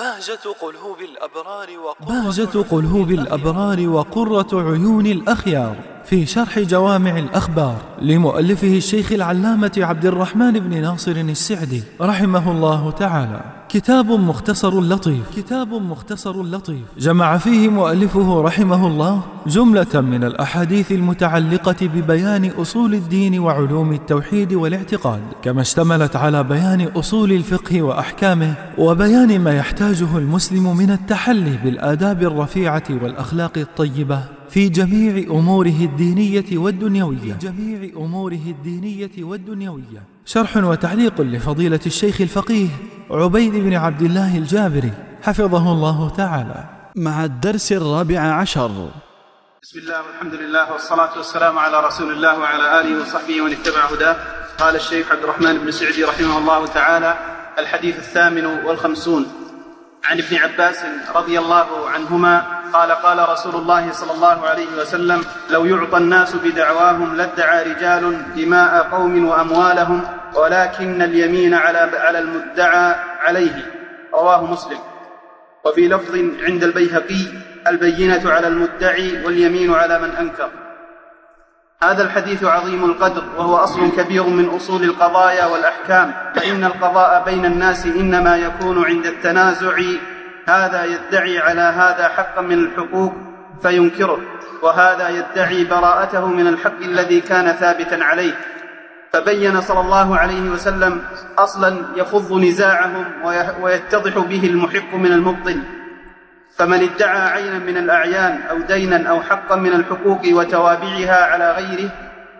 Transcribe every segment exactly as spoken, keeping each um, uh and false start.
بهجة قلوب الأبرار بهجة قلوب الأبرار وقرة عيون الأخيار في شرح جوامع الأخبار لمؤلفه الشيخ العلامة عبد الرحمن بن ناصر السعدي رحمه الله تعالى. كتاب مختصر لطيف كتاب مختصر لطيف جمع فيه مؤلفه رحمه الله جملة من الأحاديث المتعلقة ببيان أصول الدين وعلوم التوحيد والاعتقاد، كما اشتملت على بيان أصول الفقه وأحكامه وبيان ما يحتاجه المسلم من التحلي بالآداب الرفيعة والأخلاق الطيبة في جميع أموره الدينية والدنيوية في جميع أموره الدينية والدنيوية. شرح وتعليق لفضيلة الشيخ الفقيه عبيد بن عبد الله الجابري حفظه الله تعالى، مع الدرس الرابع عشر. بسم الله والحمد لله والصلاة والسلام على رسول الله وعلى آله وصحبه ومن اتبع هداه. قال الشيخ عبد الرحمن بن سعدي رحمه الله تعالى: الحديث الثامن والخمسون، عن ابن عباس رضي الله عنهما قال: قال رسول الله صلى الله عليه وسلم: لو يعطى الناس بدعواهم لادعى رجال دماء قوم وأموالهم، ولكن اليمين على على المدعى عليه. رواه مسلم. وفي لفظ عند البيهقي: البينة على المدعي واليمين على من أنكر. هذا الحديث عظيم القدر، وهو أصل كبير من أصول القضايا والأحكام، فإن القضاء بين الناس إنما يكون عند التنازع، هذا يدعي على هذا حقا من الحقوق فينكره، وهذا يدعي براءته من الحق الذي كان ثابتا عليه. فبين صلى الله عليه وسلم أصلا يفض نزاعهم ويتضح به المحق من المبطل. فمن ادعى عينا من الأعيان أو دينا أو حقا من الحقوق وتوابعها على غيره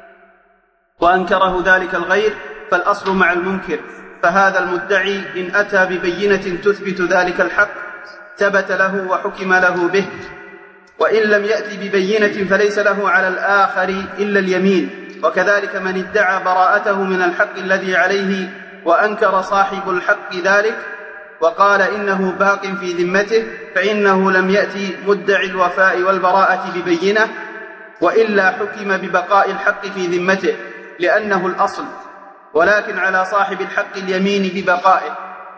وأنكره ذلك الغير، فالأصل مع المنكر، فهذا المدعي إن أتى ببينة تثبت ذلك الحق ثبت له وحكم له به، وإن لم يأتي ببينة فليس له على الآخر إلا اليمين. وكذلك من ادعى براءته من الحق الذي عليه وأنكر صاحب الحق ذلك وقال إنه باق في ذمته، فإنه لم يأتي مدعي الوفاء والبراءة ببينة، وإلا حكم ببقاء الحق في ذمته لأنه الأصل، ولكن على صاحب الحق اليمين ببقائه.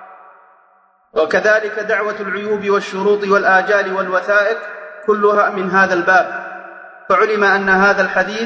وكذلك دعوة العيوب والشروط والآجال والوثائق كلها من هذا الباب. فعلم أن هذا الحديث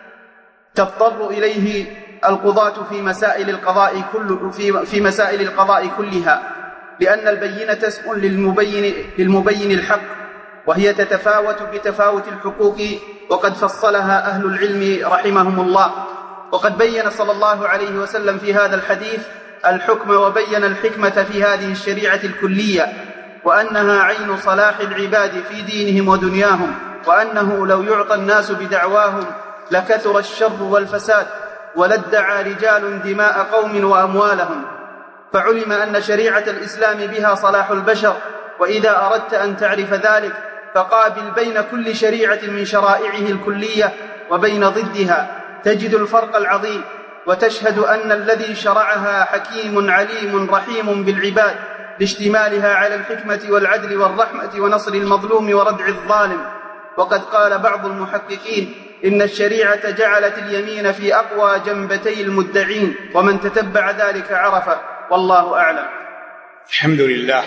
تضطر إليه القضاة في مسائل القضاء كل في, في مسائل القضاء كلها، لأن البينة اسم للمبين, للمبين الحق، وهي تتفاوت بتفاوت الحقوق، وقد فصلها أهل العلم رحمهم الله. وقد بين صلى الله عليه وسلم في هذا الحديث الحكم، وبين الحكمة في هذه الشريعة الكلية، وأنها عين صلاح العباد في دينهم ودنياهم، وأنه لو يعطى الناس بدعواهم لكثر الشر والفساد، ولادعى رجال دماء قوم وأموالهم. فعلم أن شريعة الإسلام بها صلاح البشر، وإذا أردت أن تعرف ذلك فقابل بين كل شريعة من شرائعه الكلية وبين ضدها، تجد الفرق العظيم، وتشهد أن الذي شرعها حكيم عليم رحيم بالعباد، لاشتمالها على الحكمة والعدل والرحمة ونصر المظلوم وردع الظالم. وقد قال بعض المحققين إن الشريعة جعلت اليمين في أقوى جنبتي المدعين، ومن تتبع ذلك عرفه، والله أعلم. الحمد لله،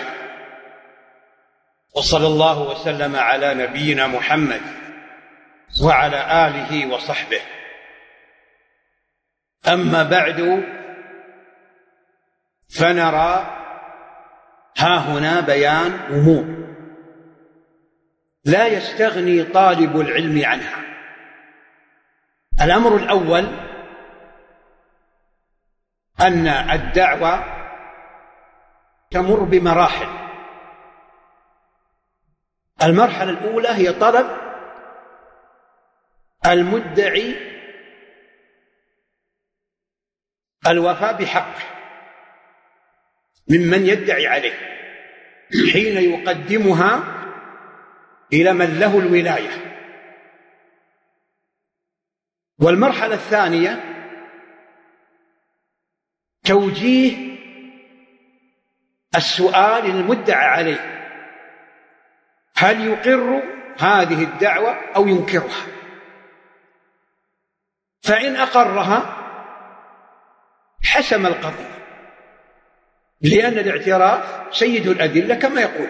وصلى الله وسلم على نبينا محمد وعلى آله وصحبه. أما بعد، فنرى ها هنا بيان أمور لا يستغني طالب العلم عنها. الأمر الأول أن الدعوة تمر بمراحل. المرحلة الأولى هي طلب المدعي الوفاء بحقه ممن يدعي عليه، حين يقدمها إلى من له الولاية. والمرحلة الثانية توجيه السؤال المدعى عليه، هل يقر هذه الدعوة أو ينكرها؟ فإن أقرها حسم القضية، لأن الاعتراف سيد الأدلة كما يقول.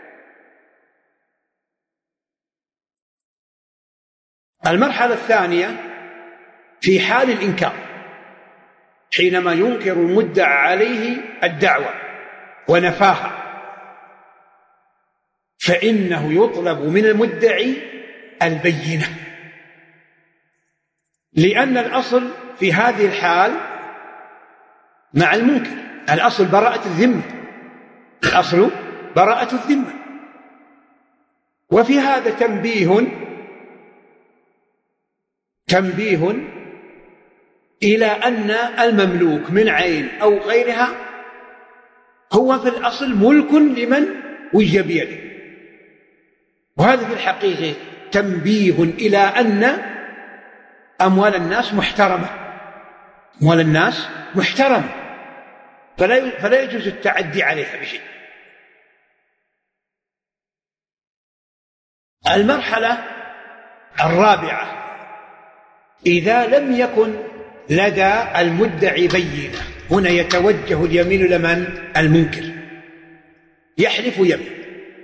المرحلة الثانية في حال الإنكار، حينما ينكر المدعى عليه الدعوة ونفاها، فإنه يطلب من المدعي البينة، لأن الأصل في هذه الحال مع المنكر الأصل براءة الذمة، الأصل براءة الذمة. وفي هذا تنبيه تنبيه إلى أن المملوك من عين أو غيرها هو في الأصل ملك لمن وجه بيده، وهذا في الحقيقة تنبيه إلى أن أموال الناس محترمة، أموال الناس محترمة، فلا فلا يجوز التعدي عليها بشيء. المرحلة الرابعة إذا لم يكن لدى المدعي بينة، هنا يتوجه اليمين لمن؟ المنكر، يحلف يمين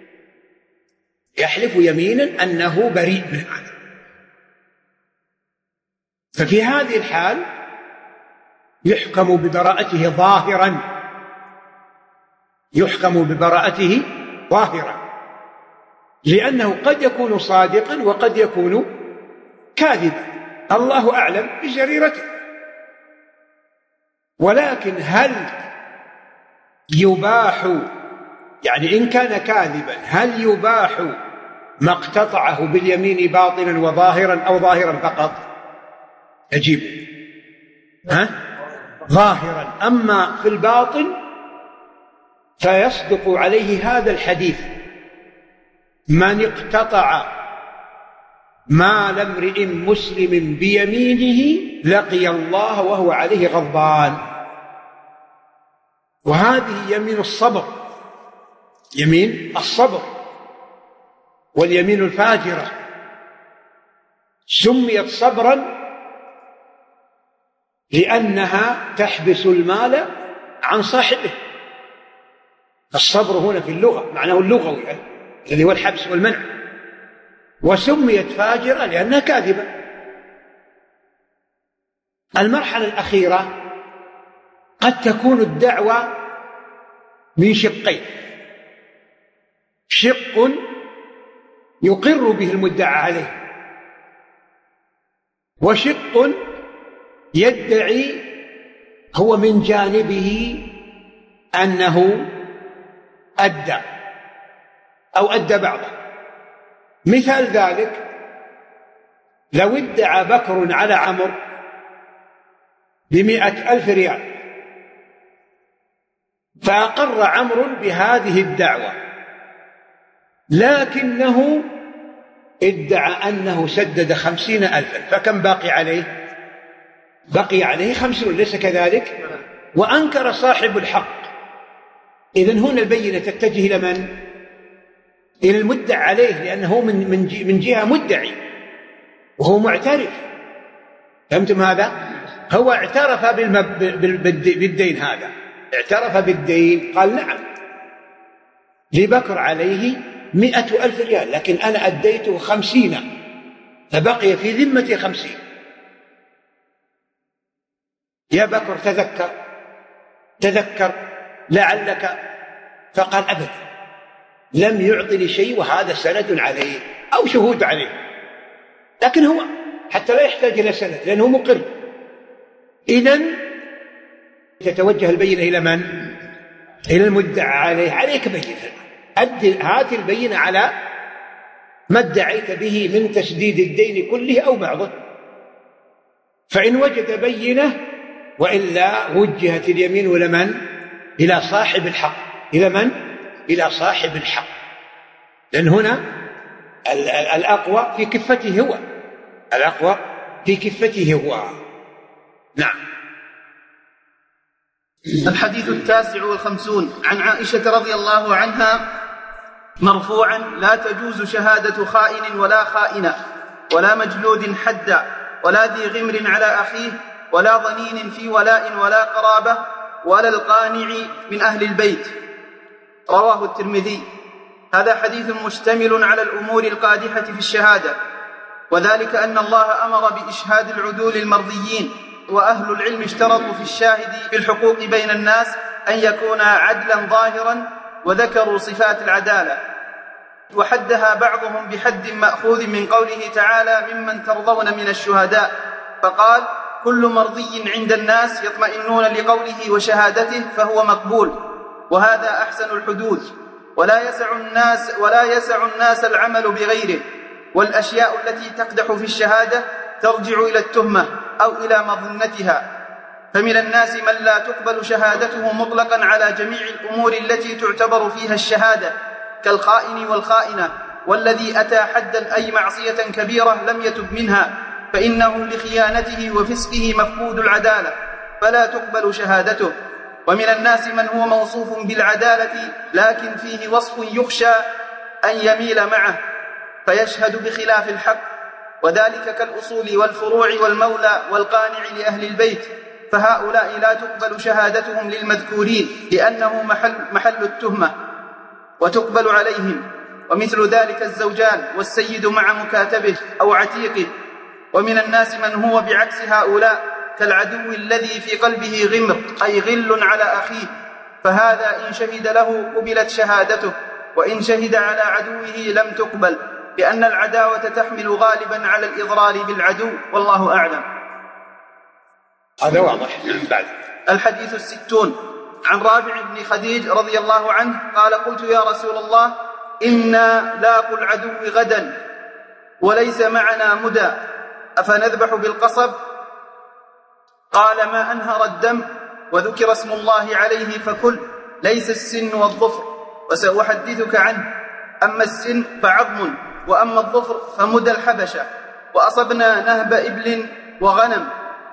يحلف يمينا أنه بريء من هذا. ففي هذه الحال يحكم ببراءته ظاهرا يحكم ببراءته ظاهرا لأنه قد يكون صادقا وقد يكون كاذبا، الله أعلم بجريرته. ولكن هل يباح، يعني إن كان كاذبا هل يباح ما اقتطعه باليمين باطنا وظاهرا أو ظاهرا فقط؟ أجيب ها؟ ظاهرا. أما في الباطن فيصدق عليه هذا الحديث: من اقتطع مال امرئ مسلم بيمينه لقي الله وهو عليه غضبان. وهذه يمين الصبر، يمين الصبر، واليمين الفاجرة سميت صبرا لأنها تحبس المال عن صاحبه. الصبر هنا في اللغة معناه اللغوي الذي هو الحبس والمنع، وسميت فاجرة لأنها كاذبة. المرحلة الأخيرة قد تكون الدعوة من شقين: شق يقر به المدعى عليه، وشق يدعي هو من جانبه أنه أدى أو أدى بعضه. مثال ذلك: لو ادعى بكر على عمرو بمئة ألف ريال، فأقر عمرو بهذه الدعوة، لكنه ادعى أنه سدد خمسين ألفا، فكم باقي عليه؟ بقي عليه خمسون، ليس كذلك؟ وأنكر صاحب الحق. إذن هنا البينة تتجه إلى من؟ إلى المدعى عليه، لأنه من من جهة مدعي وهو معترف. فهمتم هذا؟ هو اعترف بالدين، هذا اعترف بالدين، قال نعم لبكر عليه مئة ألف ريال، لكن أنا أديته خمسين، فبقي في ذمتي خمسين. يا بكر تذكر تذكر لعلك، فقال أبدا، لم يعطني شيء وهذا سند عليه أو شهود عليه، لكن هو حتى لا يحتاج إلى سند لأنه مقر. إذن تتوجه البينة إلى من؟ إلى المدعى عليه. عليك بينة، هات البينة على ما ادعيت به من تسديد الدين كله أو بعضه. فإن وجد بينة وإلا وجهت اليمين إلى من؟ إلى صاحب الحق. إلى من؟ إلى صاحب الحق، لأن هنا الأقوى في كفته هو، الأقوى في كفته هو. نعم. الحديث التاسع والخمسون عن عائشة رضي الله عنها مرفوعا: لا تجوز شهادة خائن ولا خائنة ولا مجلود حدا ولا ذي غمر على أخيه ولا ضنين في ولاء ولا قرابة ولا القانع من أهل البيت. رواه الترمذي. هذا حديث مشتمل على الأمور القادحة في الشهادة، وذلك أن الله أمر بإشهاد العدول المرضيين، وأهل العلم اشترطوا في الشاهد في الحقوق بين الناس أن يكون عدلا ظاهرا، وذكروا صفات العدالة، وحدها بعضهم بحد مأخوذ من قوله تعالى ممن ترضون من الشهداء، فقال كل مرضي عند الناس يطمئنون لقوله وشهادته فهو مقبول، وهذا أحسن الحدود، ولا يسع الناس ولا يسع الناس العمل بغيره. والأشياء التي تقدح في الشهادة ترجع إلى التهمة أو إلى مظنتها، فمن الناس من لا تقبل شهادته مطلقا على جميع الأمور التي تعتبر فيها الشهادة، كالخائن والخائنة، والذي أتى حدا أي معصية كبيرة لم يتب منها، فإنه لخيانته وفسقه مفقود العدالة فلا تقبل شهادته. ومن الناس من هو موصوف بالعدالة لكن فيه وصف يخشى أن يميل معه فيشهد بخلاف الحق، وذلك كالأصول والفروع والمولى والقانع لأهل البيت، فهؤلاء لا تقبل شهادتهم للمذكورين لأنه محل, محل التهمة وتقبل عليهم. ومثل ذلك الزوجان والسيد مع مكاتبه أو عتيقه. ومن الناس من هو بعكس هؤلاء كالعدو الذي في قلبه غمر أي غل على أخيه، فهذا إن شهد له قبلت شهادته، وإن شهد على عدوه لم تقبل، لأن العداوة تحمل غالبا على الإضرار بالعدو، والله أعلم. هذا واضح. بعد الحديث الستون عن رافع بن خديج رضي الله عنه قال قلت يا رسول الله إنا لاقوا العدو غدا وليس معنا مدى أفنذبح بالقصب؟ قال ما أنهر الدم وذكر اسم الله عليه فكل، ليس السن والظفر وسأحدثك عنه، أما السن فعظم، وأما الظفر فمدى الحبشة. وأصبنا نهب إبل وغنم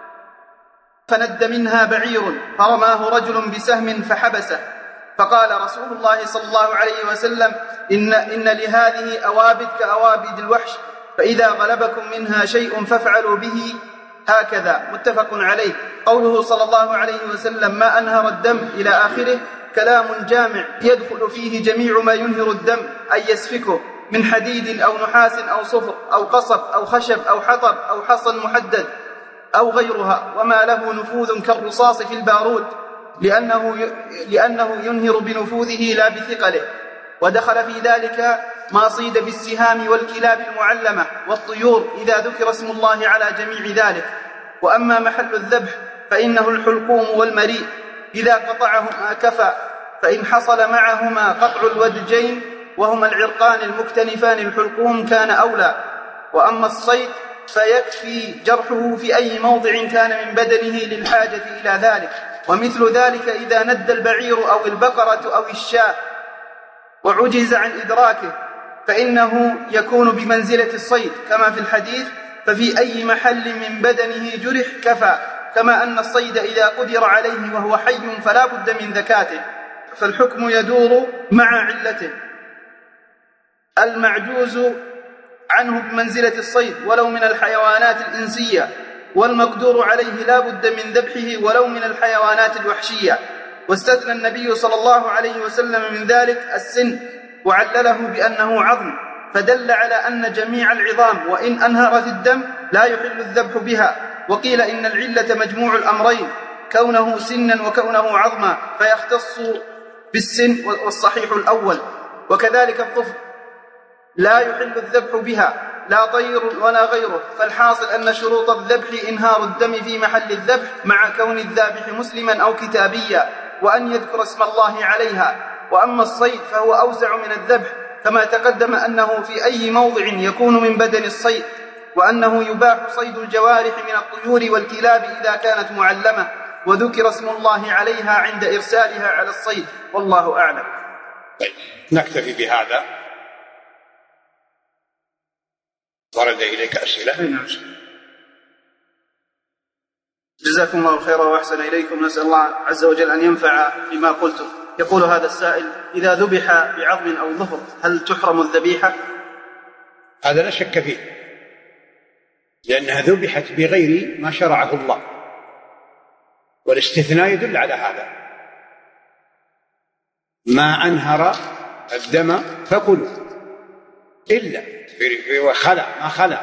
فند منها بعير فرماه رجل بسهم فحبسه، فقال رسول الله صلى الله عليه وسلم إن, إن لهذه أوابد كأوابد الوحش، فإذا غلبكم منها شيء فافعلوا به هكذا، متفق عليه. قوله صلى الله عليه وسلم ما أنهر الدم إلى آخره كلام جامع يدخل فيه جميع ما ينهر الدم أي يسفكه من حديد أو نحاس أو صفر أو قصب أو خشب أو حطب أو حصى محدد أو غيرها، وما له نفوذ كالرصاص في البارود، لأنه, لأنه ينهر بنفوذه لا بثقله. ودخل في ذلك ما صيد بالسهام والكلاب المعلمة والطيور إذا ذكر اسم الله على جميع ذلك. وأما محل الذبح فإنه الحلقوم والمريء، إذا قطعهما كفى، فإن حصل معهما قطع الودجين وهما العرقان المكتنفان الحلقوم كان أولى. وأما الصيد فيكفي جرحه في أي موضع كان من بدنه للحاجة إلى ذلك. ومثل ذلك إذا ند البعير أو البقرة أو الشاة وعجز عن إدراكه فإنه يكون بمنزلة الصيد كما في الحديث ففي أي محل من بدنه جرح كفى، كما أن الصيد إذا قدر عليه وهو حي فلا بد من ذكاته، فالحكم يدور مع علته. المعجوز عنه بمنزلة الصيد ولو من الحيوانات الإنسية، والمقدور عليه لا بد من ذبحه ولو من الحيوانات الوحشية. واستثنى النبي صلى الله عليه وسلم من ذلك السن وعلله بأنه عظم، فدل على أن جميع العظام وإن أنهرت الدم لا يحل الذبح بها. وقيل إن العلة مجموع الأمرين، كونه سنا وكونه عظما، فيختص بالسن، والصحيح الأول. وكذلك الظفر لا يحل الذبح بها لا طير ولا غيره، فالحاصل أن شروط الذبح إنهار الدم في محل الذبح مع كون الذابح مسلما أو كتابيا، وأن يذكر اسم الله عليها. وأما الصيد فهو أوسع من الذبح، كما تقدم أنه في أي موضع يكون من بدن الصيد، وأنه يباح صيد الجوارح من الطيور والكلاب إذا كانت معلمة، وذكر اسم الله عليها عند إرسالها على الصيد، والله أعلم. طيب نكتفي بهذا. ورد إليك أسئلة؟ جزاكم الله خيرا وأحسن إليكم. نسأل الله عز وجل أن ينفع بما قلتم. يقول هذا السائل إذا ذبح بعظم أو ظفر هل تحرم الذبيحة؟ هذا لا شك فيه، لأنها ذبحت بغير ما شرعه الله، والاستثناء يدل على هذا. ما أنهر الدم فكلوا إلا في خلا ما خلا.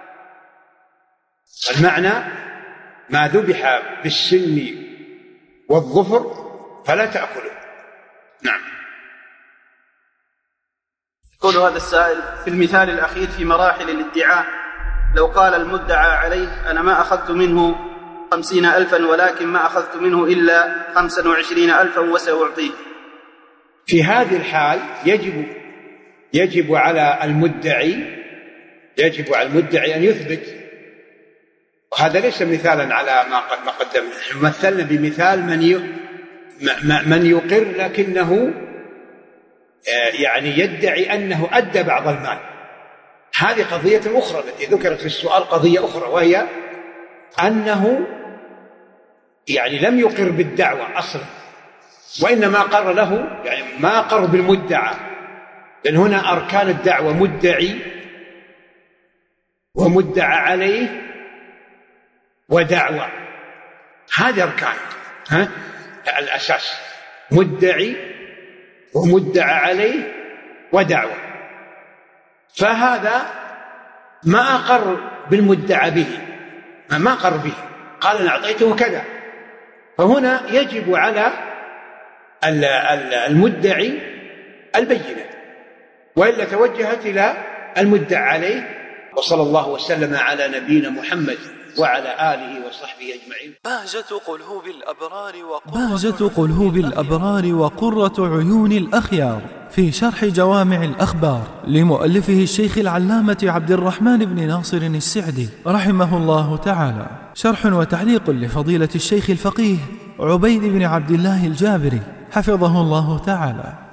المعنى ما ذبح بالسن والظفر فلا تأكلوا. نعم. يقول هذا السائل: في المثال الأخير في مراحل الادعاء، لو قال المدعى عليه أنا ما أخذت منه خمسين ألفا ولكن ما أخذت منه إلا خمسا وعشرين ألفا وسأعطيه، في هذه الحال يجب يجب على المدعي يجب على المدعي أن يثبت. وهذا ليس مثالا على ما قد ما قدمنا. مثلنا بمثال من من يقر لكنه يعني يدعي أنه أدى بعض المال. هذه قضية أخرى التي ذكرت في السؤال، قضية أخرى، وهي أنه يعني لم يقر بالدعوة أصلا، وإنما قر له، يعني ما قر بالمدعى، لأن هنا أركان الدعوة مدعي ومدعى عليه ودعوة، هذه أركان ها الأساس، مدعي ومدعى عليه ودعوة. فهذا ما أقر بالمدعى به، ما أقر به، قال أنا أعطيته كذا. فهنا يجب على المدعي البينة، وإلا توجهت إلى المدعى عليه. وصلى الله وسلم على نبينا محمد وعلى آله وصحبه أجمعين. بهجة قلوب الأبرار بهجة قلوب الأبرار وقرة عيون الأخيار في شرح جوامع الأخبار لمؤلفه الشيخ العلامة عبد الرحمن بن ناصر السعدي رحمه الله تعالى. شرح وتعليق لفضيلة الشيخ الفقيه عبيد بن عبد الله الجابري حفظه الله تعالى.